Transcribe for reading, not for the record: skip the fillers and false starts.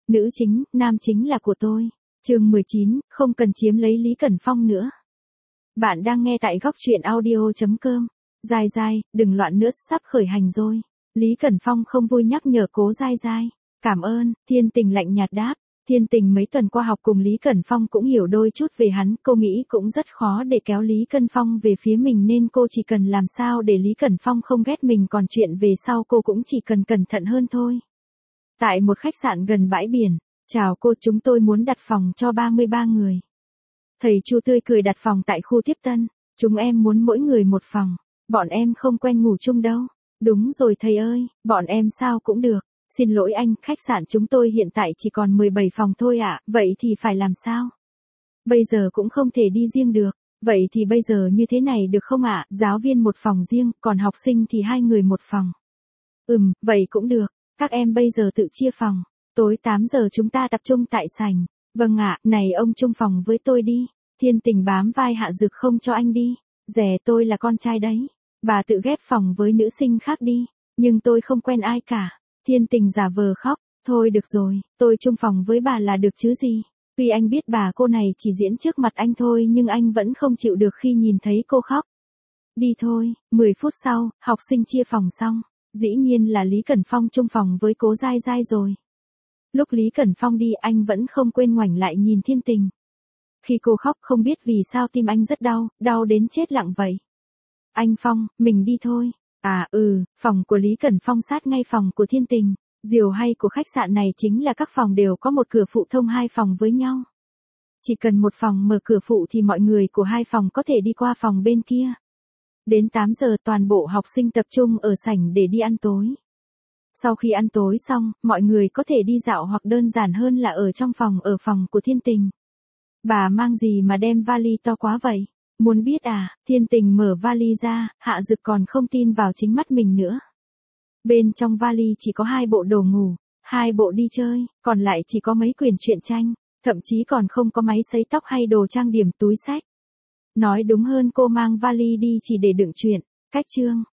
Nữ chính, nam chính là của tôi. Chương 19, không cần chiếm lấy Lý Cẩn Phong nữa. Bạn đang nghe tại góc truyện audio.com. Giai Giai, đừng loạn nữa, sắp khởi hành rồi. Lý Cẩn Phong không vui nhắc nhở Cố Giai Giai. Cảm ơn, Thiên Tình lạnh nhạt đáp. Thiên Tình mấy tuần qua học cùng Lý Cẩn Phong cũng hiểu đôi chút về hắn, cô nghĩ cũng rất khó để kéo Lý Cẩn Phong về phía mình nên cô chỉ cần làm sao để Lý Cẩn Phong không ghét mình, còn chuyện về sau cô cũng chỉ cần cẩn thận hơn thôi. Tại một khách sạn gần bãi biển. Chào cô, chúng tôi muốn đặt phòng cho 33 người. Thầy Chu tươi cười, đặt phòng tại khu tiếp tân. Chúng em muốn mỗi người một phòng. Bọn em không quen ngủ chung đâu. Đúng rồi thầy ơi, bọn em sao cũng được. Xin lỗi anh, khách sạn chúng tôi hiện tại chỉ còn 17 phòng thôi ạ, vậy thì phải làm sao? Bây giờ cũng không thể đi riêng được. Vậy thì bây giờ như thế này được không ạ? Giáo viên một phòng riêng, còn học sinh thì 2 người một phòng. Vậy cũng được. Các em bây giờ tự chia phòng. Tối 8 giờ chúng ta tập trung tại sảnh. Vâng ạ, này ông chung phòng với tôi đi. Thiên Tình bám vai Hạ Dực không cho anh đi. Dè, tôi là con trai đấy. Bà tự ghép phòng với nữ sinh khác đi. Nhưng tôi không quen ai cả. Thiên Tình giả vờ khóc. Thôi được rồi, tôi chung phòng với bà là được chứ gì. Tuy anh biết bà cô này chỉ diễn trước mặt anh thôi nhưng anh vẫn không chịu được khi nhìn thấy cô khóc. Đi thôi. 10 phút sau, học sinh chia phòng xong. Dĩ nhiên là Lý Cẩn Phong chung phòng với Cố Giai Giai rồi. Lúc Lý Cẩn Phong đi, anh vẫn không quên ngoảnh lại nhìn Thiên Tình. Khi cô khóc không biết vì sao tim anh rất đau, đau đến chết lặng vậy. Anh Phong, mình đi thôi. Phòng của Lý Cẩn Phong sát ngay phòng của Thiên Tình. Điều hay của khách sạn này chính là các phòng đều có một cửa phụ thông hai phòng với nhau. Chỉ cần một phòng mở cửa phụ thì mọi người của hai phòng có thể đi qua phòng bên kia. Đến 8 giờ toàn bộ học sinh tập trung ở sảnh để đi ăn tối. Sau khi ăn tối xong, mọi người có thể đi dạo hoặc đơn giản hơn là ở trong phòng, ở phòng của Thiên Tình. Bà mang gì mà đem vali to quá vậy? Muốn biết à? Thiên Tình mở vali ra, Hạ Dực còn không tin vào chính mắt mình nữa. Bên trong vali chỉ có 2 bộ đồ ngủ, 2 bộ đi chơi, còn lại chỉ có mấy quyển truyện tranh, thậm chí còn không có máy sấy tóc hay đồ trang điểm, túi xách. Nói đúng hơn cô mang vali đi chỉ để đựng truyện. Cách chương.